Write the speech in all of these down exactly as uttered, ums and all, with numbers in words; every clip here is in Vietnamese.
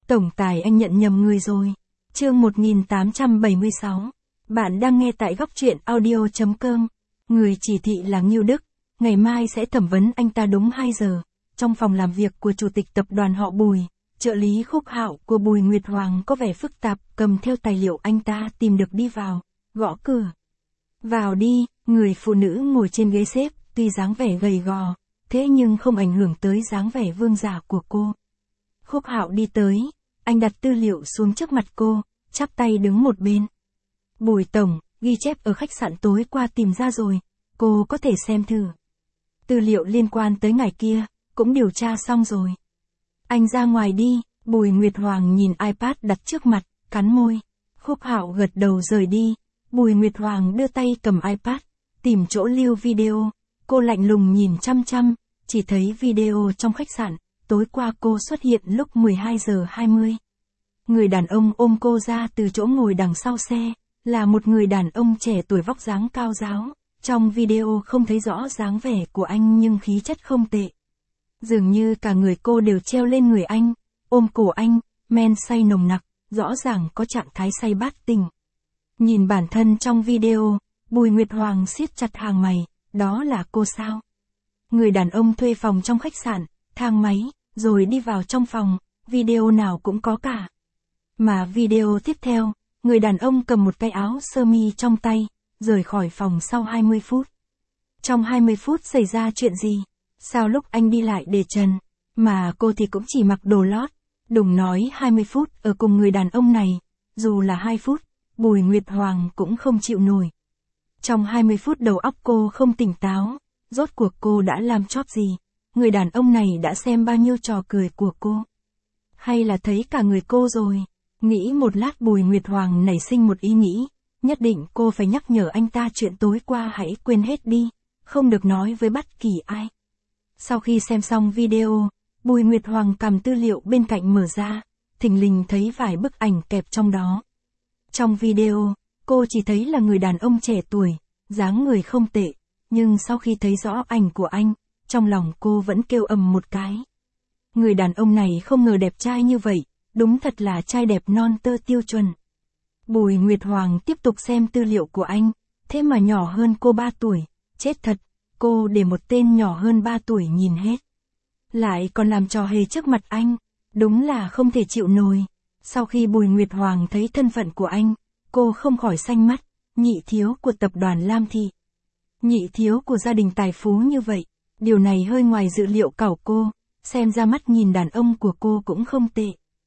Tổng tài anh nhận nhầm người rồi. Chương một nghìn tám trăm bảy mươi sáu. Bạn đang nghe tại góc truyện audio chấm com. Người chỉ thị là Ngưu Đức, ngày mai sẽ thẩm vấn anh ta đúng hai giờ. Trong phòng làm việc của chủ tịch tập đoàn họ Bùi, trợ lý Khúc Hạo của Bùi Nguyệt Hoàng có vẻ phức tạp, cầm theo tài liệu anh ta tìm được đi vào, gõ cửa. Vào đi, người phụ nữ ngồi trên ghế xếp, tuy dáng vẻ gầy gò, thế nhưng không ảnh hưởng tới dáng vẻ vương giả của cô. Khúc Hạo đi tới, anh đặt tư liệu xuống trước mặt cô, chắp tay đứng một bên. Bùi tổng, ghi chép ở khách sạn tối qua tìm ra rồi, cô có thể xem thử. Tư liệu liên quan tới ngày kia, cũng điều tra xong rồi. Anh ra ngoài đi. Bùi Nguyệt Hoàng nhìn iPad đặt trước mặt, cắn môi. Khúc Hạo gật đầu rời đi. Bùi Nguyệt Hoàng đưa tay cầm iPad, tìm chỗ lưu video. Cô lạnh lùng nhìn chăm chăm, chỉ thấy video trong khách sạn. Tối qua cô xuất hiện lúc mười hai giờ hai mươi. Người đàn ông ôm cô ra từ chỗ ngồi đằng sau xe, là một người đàn ông trẻ tuổi vóc dáng cao ráo. Trong video không thấy rõ dáng vẻ của anh nhưng khí chất không tệ. Dường như cả người cô đều treo lên người anh, ôm cổ anh, men say nồng nặc, rõ ràng có trạng thái say bát tình. Nhìn bản thân trong video, Bùi Nguyệt Hoàng siết chặt hàng mày, đó là cô sao? Người đàn ông thuê phòng trong khách sạn, thang máy, rồi đi vào trong phòng, video nào cũng có cả. Mà video tiếp theo, người đàn ông cầm một cái áo sơ mi trong tay, rời khỏi phòng sau hai mươi phút. Trong hai mươi phút xảy ra chuyện gì? Sao lúc anh đi lại để trần, mà cô thì cũng chỉ mặc đồ lót, đừng nói hai mươi phút ở cùng người đàn ông này, dù là hai phút, Bùi Nguyệt Hoàng cũng không chịu nổi. Trong hai mươi phút đầu óc cô không tỉnh táo, rốt cuộc cô đã làm chóp gì, người đàn ông này đã xem bao nhiêu trò cười của cô. Hay là thấy cả người cô rồi, nghĩ một lát Bùi Nguyệt Hoàng nảy sinh một ý nghĩ, nhất định cô phải nhắc nhở anh ta chuyện tối qua hãy quên hết đi, không được nói với bất kỳ ai. Sau khi xem xong video, Bùi Nguyệt Hoàng cầm tư liệu bên cạnh mở ra, thình lình thấy vài bức ảnh kẹp trong đó. Trong video, cô chỉ thấy là người đàn ông trẻ tuổi, dáng người không tệ, nhưng sau khi thấy rõ ảnh của anh, trong lòng cô vẫn kêu ầm một cái. Người đàn ông này không ngờ đẹp trai như vậy, đúng thật là trai đẹp non tơ tiêu chuẩn. Bùi Nguyệt Hoàng tiếp tục xem tư liệu của anh, thế mà nhỏ hơn cô ba tuổi, chết thật. Cô để một tên nhỏ hơn ba tuổi nhìn hết. Lại còn làm trò hề trước mặt anh. Đúng là không thể chịu nổi. Sau khi Bùi Nguyệt Hoàng thấy thân phận của anh, cô không khỏi xanh mắt. Nhị thiếu của tập đoàn Lam Thị. Nhị thiếu của gia đình tài phú như vậy. Điều này hơi ngoài dự liệu của cô. Xem ra mắt nhìn đàn ông của cô cũng không tệ.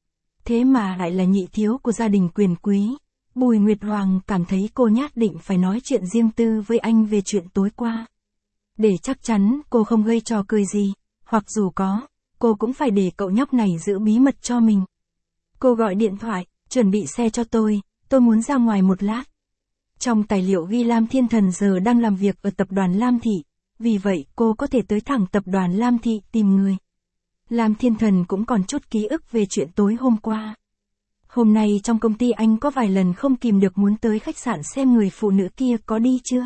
Thế mà lại là nhị thiếu của gia đình quyền quý. Bùi Nguyệt Hoàng cảm thấy cô nhất định phải nói chuyện riêng tư với anh về chuyện tối qua. Để chắc chắn cô không gây trò cười gì, hoặc dù có, cô cũng phải để cậu nhóc này giữ bí mật cho mình. Cô gọi điện thoại, chuẩn bị xe cho tôi, tôi muốn ra ngoài một lát. Trong tài liệu ghi Lam Thiên Thần giờ đang làm việc ở tập đoàn Lam Thị, vì vậy cô có thể tới thẳng tập đoàn Lam Thị tìm người. Lam Thiên Thần cũng còn chút ký ức về chuyện tối hôm qua. Hôm nay trong công ty anh có vài lần không kìm được muốn tới khách sạn xem người phụ nữ kia có đi chưa.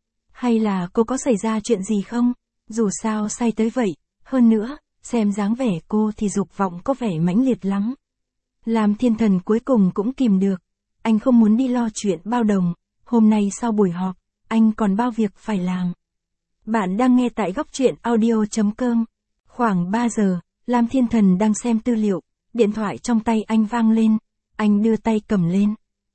Hay là cô có xảy ra chuyện gì không? Dù sao say tới vậy, hơn nữa, xem dáng vẻ cô thì dục vọng có vẻ mãnh liệt lắm. Lam Thiên Thần cuối cùng cũng kìm được. Anh không muốn đi lo chuyện bao đồng, hôm nay sau buổi họp, anh còn bao việc phải làm. Bạn đang nghe tại góc truyện audio chấm com. Khoảng ba giờ, Lam Thiên Thần đang xem tư liệu, điện thoại trong tay anh vang lên, anh đưa tay cầm lên.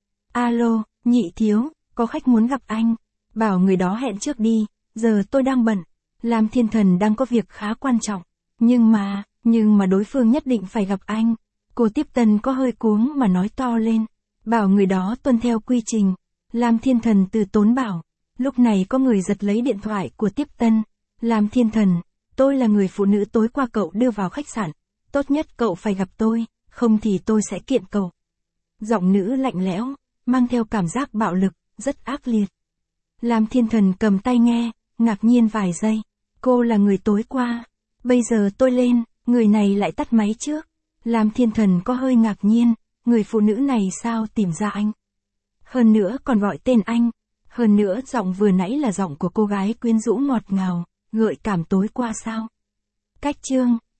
Alo, nhị thiếu, có khách muốn gặp anh. Bảo người đó hẹn trước đi, giờ tôi đang bận. Lam Thiên Thần đang có việc khá quan trọng. Nhưng mà, nhưng mà đối phương nhất định phải gặp anh. Cô tiếp tân có hơi cuống mà nói to lên. Bảo người đó tuân theo quy trình. Lam Thiên Thần từ tốn bảo. Lúc này có người giật lấy điện thoại của tiếp tân. Lam Thiên Thần, tôi là người phụ nữ tối qua cậu đưa vào khách sạn. Tốt nhất cậu phải gặp tôi, không thì tôi sẽ kiện cậu. Giọng nữ lạnh lẽo, mang theo cảm giác bạo lực, rất ác liệt. Lam Thiên Thần cầm tay nghe, ngạc nhiên vài giây. Cô là người tối qua. Bây giờ tôi lên, người này lại tắt máy trước. Lam Thiên Thần có hơi ngạc nhiên, người phụ nữ này sao tìm ra anh. Hơn nữa còn gọi tên anh. Hơn nữa giọng vừa nãy là giọng của cô gái quyến rũ ngọt ngào, gợi cảm tối qua sao. Cách chương,